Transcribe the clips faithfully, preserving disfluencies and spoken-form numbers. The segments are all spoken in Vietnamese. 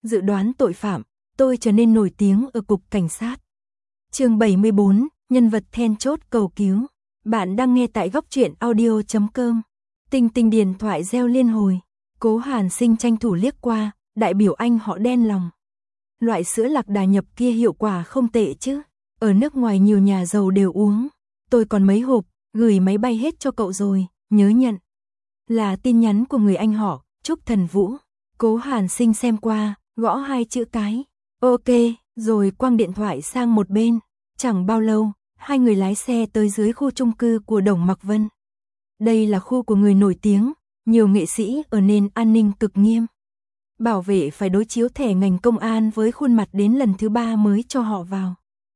dự đoán tội phạm, tôi trở nên nổi tiếng ở cục cảnh sát. Chương bảy mươi bốn, nhân vật then chốt cầu cứu. Bạn đang nghe tại góc truyện audio chấm com. Tinh tinh điện thoại reo liên hồi. Cố Hàn Sinh tranh thủ liếc qua, đại biểu anh họ đen lòng. Loại sữa lạc đà nhập kia hiệu quả không tệ chứ. Ở nước ngoài nhiều nhà giàu đều uống. Tôi còn mấy hộp, gửi máy bay hết cho cậu rồi, nhớ nhận. Là tin nhắn của người anh họ, Trúc Thần Vũ. Cố Hàn Sinh xem qua, gõ hai chữ cái. Ok, rồi quăng điện thoại sang một bên. Chẳng bao lâu, hai người lái xe tới dưới khu chung cư của Đồng Mặc Vân. Đây là khu của người nổi tiếng, nhiều nghệ sĩ ở nên an ninh cực nghiêm. Bảo vệ phải đối chiếu thẻ ngành công an với khuôn mặt đến lần thứ ba mới cho họ vào.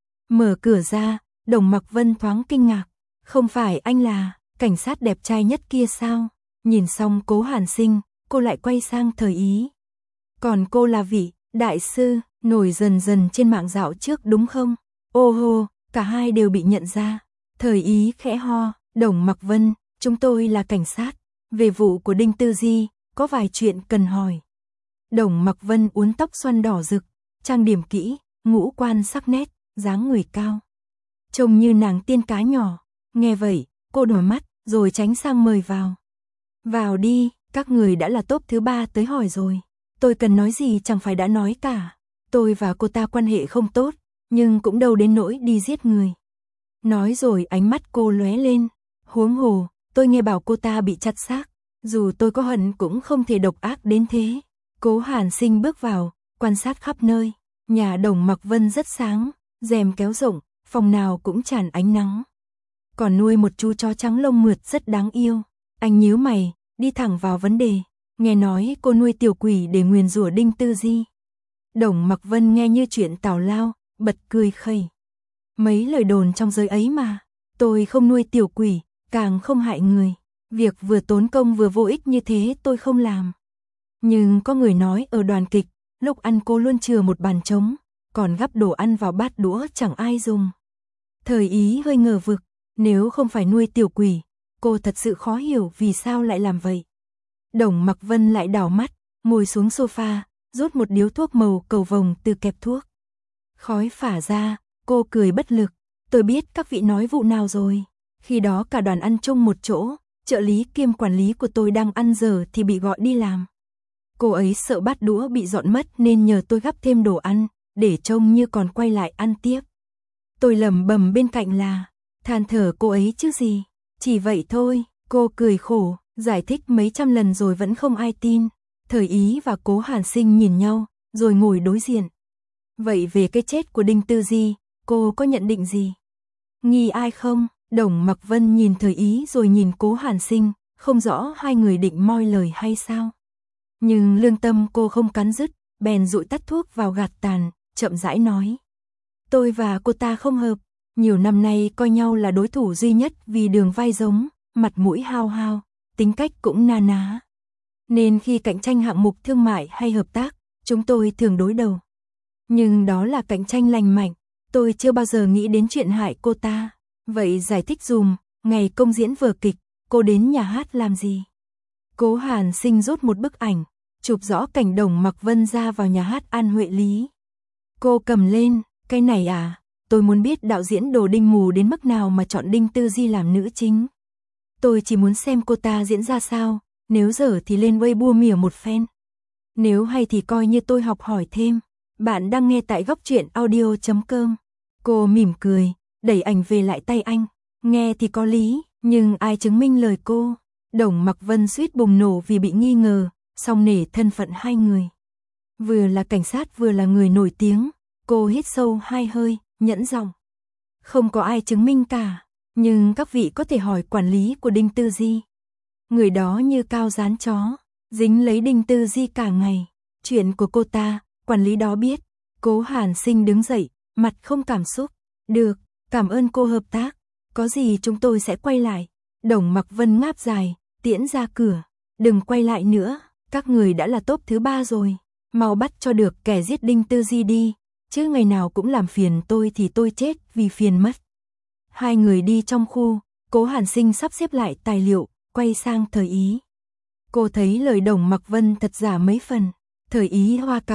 Mở cửa ra, Đồng Mặc Vân thoáng kinh ngạc. Không phải anh là cảnh sát đẹp trai nhất kia sao? Nhìn xong Cố Hàn Sinh, cô lại quay sang Thời Ý. Còn cô là vị đại sư nổi dần dần trên mạng dạo trước đúng không? Ô hô, cả hai đều bị nhận ra. Thời Ý khẽ ho, Đồng Mặc Vân, chúng tôi là cảnh sát. Về vụ của Đinh Tư Di, có vài chuyện cần hỏi. Đồng Mặc Vân uốn tóc xoăn đỏ rực, trang điểm kỹ, ngũ quan sắc nét, dáng người cao. Trông như nàng tiên cá nhỏ. Nghe vậy, cô đỏ mắt, rồi tránh sang mời vào. Vào đi, các người đã là top thứ ba tới hỏi rồi. Tôi cần nói gì chẳng phải đã nói cả. Tôi và cô ta quan hệ không tốt, nhưng cũng đâu đến nỗi đi giết người. Nói rồi ánh mắt cô lóe lên. Huống hồ, tôi nghe bảo cô ta bị chặt xác. Dù tôi có hận cũng không thể độc ác đến thế. Cố Hàn Sinh bước vào, quan sát khắp nơi. Nhà Đồng Mặc Vân rất sáng, rèm kéo rộng, phòng nào cũng tràn ánh nắng. Còn nuôi một chú chó trắng lông mượt rất đáng yêu. Anh nhíu mày, đi thẳng vào vấn đề. Nghe nói cô nuôi tiểu quỷ để nguyền rủa Đinh Tư Di. Đồng Mặc Vân nghe như chuyện tào lao, bật cười khẩy. Mấy lời đồn trong giới ấy mà. Tôi không nuôi tiểu quỷ, càng không hại người. Việc vừa tốn công vừa vô ích như thế tôi không làm. Nhưng có người nói ở đoàn kịch, lúc ăn cô luôn chừa một bàn trống, còn gắp đồ ăn vào bát đũa chẳng ai dùng. Thời Ý hơi ngờ vực, nếu không phải nuôi tiểu quỷ, cô thật sự khó hiểu vì sao lại làm vậy. Đồng Mặc Vân lại đảo mắt, ngồi xuống sofa, rút một điếu thuốc màu cầu vồng từ kẹp thuốc. Khói phả ra, cô cười bất lực. Tôi biết các vị nói vụ nào rồi. Khi đó cả đoàn ăn chung một chỗ, trợ lý kiêm quản lý của tôi đang ăn giờ thì bị gọi đi làm. Cô ấy sợ bát đũa bị dọn mất nên nhờ tôi gắp thêm đồ ăn, để trông như còn quay lại ăn tiếp. Tôi lẩm bẩm bên cạnh là, than thở cô ấy chứ gì. Chỉ vậy thôi, cô cười khổ, giải thích mấy trăm lần rồi vẫn không ai tin. Thời Ý và Cố Hàn Sinh nhìn nhau, rồi ngồi đối diện. Vậy về cái chết của Đinh Tư Di, cô có nhận định gì? Nghi ai không? Đồng Mặc Vân nhìn Thời Ý rồi nhìn Cố Hàn Sinh, không rõ hai người định moi lời hay sao. Nhưng lương tâm cô không cắn rứt, bèn dụi tắt thuốc vào gạt tàn, chậm rãi nói. Tôi và cô ta không hợp, nhiều năm nay coi nhau là đối thủ duy nhất vì đường vai giống, mặt mũi hao hao, tính cách cũng na ná. Nên khi cạnh tranh hạng mục thương mại hay hợp tác, chúng tôi thường đối đầu. Nhưng đó là cạnh tranh lành mạnh, tôi chưa bao giờ nghĩ đến chuyện hại cô ta. Vậy giải thích dùm, ngày công diễn vở kịch, cô đến nhà hát làm gì? Cố Hàn Sinh rút một bức ảnh, chụp rõ cảnh Đồng Mặc Vân ra vào nhà hát An Huệ Lý. Cô cầm lên, cái này à, tôi muốn biết đạo diễn đồ đinh mù đến mức nào mà chọn Đinh Tư Di làm nữ chính. Tôi chỉ muốn xem cô ta diễn ra sao, nếu dở thì lên Weibo mỉa một phen. Nếu hay thì coi như tôi học hỏi thêm. Bạn đang nghe tại góc truyện audio chấm com. Cô mỉm cười, đẩy ảnh về lại tay anh. Nghe thì có lý, nhưng ai chứng minh lời cô? Đồng Mặc Vân suýt bùng nổ vì bị nghi ngờ, song nể thân phận hai người. Vừa là cảnh sát vừa là người nổi tiếng, cô hít sâu hai hơi, nhẫn giọng. Không có ai chứng minh cả, nhưng các vị có thể hỏi quản lý của Đinh Tư Di. Người đó như cao dán chó, dính lấy Đinh Tư Di cả ngày. Chuyện của cô ta, quản lý đó biết. Cố Hàn Sinh đứng dậy, mặt không cảm xúc. Được, cảm ơn cô hợp tác. Có gì chúng tôi sẽ quay lại. Đồng Mặc Vân ngáp dài, tiễn ra cửa. Đừng quay lại nữa, các người đã là top thứ ba rồi. Mau bắt cho được kẻ giết Đinh Tư Di đi. Chứ ngày nào cũng làm phiền tôi thì tôi chết vì phiền mất. Hai người đi trong khu, Cố Hàn Sinh sắp xếp lại tài liệu, quay sang Thời Ý. Cô thấy lời Đồng Mặc Vân thật giả mấy phần. Thời Ý hoa cằm,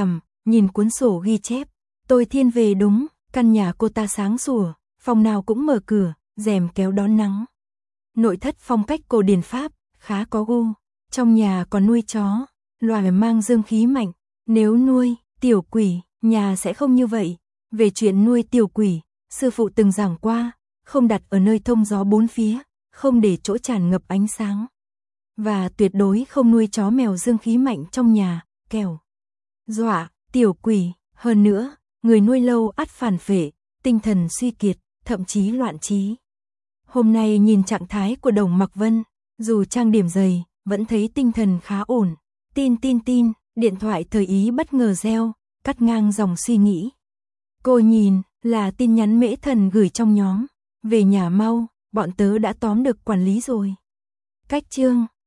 nhìn cuốn sổ ghi chép. Tôi thiên về đúng, căn nhà cô ta sáng sủa, phòng nào cũng mở cửa, rèm kéo đón nắng. Nội thất phong cách cổ điển Pháp, khá có gu. Trong nhà còn nuôi chó, loài mang dương khí mạnh. Nếu nuôi tiểu quỷ, nhà sẽ không như vậy. Về chuyện nuôi tiểu quỷ, sư phụ từng giảng qua, không đặt ở nơi thông gió bốn phía, không để chỗ tràn ngập ánh sáng. Và tuyệt đối không nuôi chó mèo dương khí mạnh trong nhà, kẻo dọa tiểu quỷ. Hơn nữa, người nuôi lâu ắt phản phệ, tinh thần suy kiệt, thậm chí loạn trí. Hôm nay nhìn trạng thái của Đồng Mặc Vân, dù trang điểm dày, vẫn thấy tinh thần khá ổn. Tin tin tin, điện thoại thời ý bất ngờ reo, cắt ngang dòng suy nghĩ. Cô nhìn, là tin nhắn Mễ Thần gửi trong nhóm. Về nhà mau, bọn tớ đã tóm được quản lý rồi. Cách chương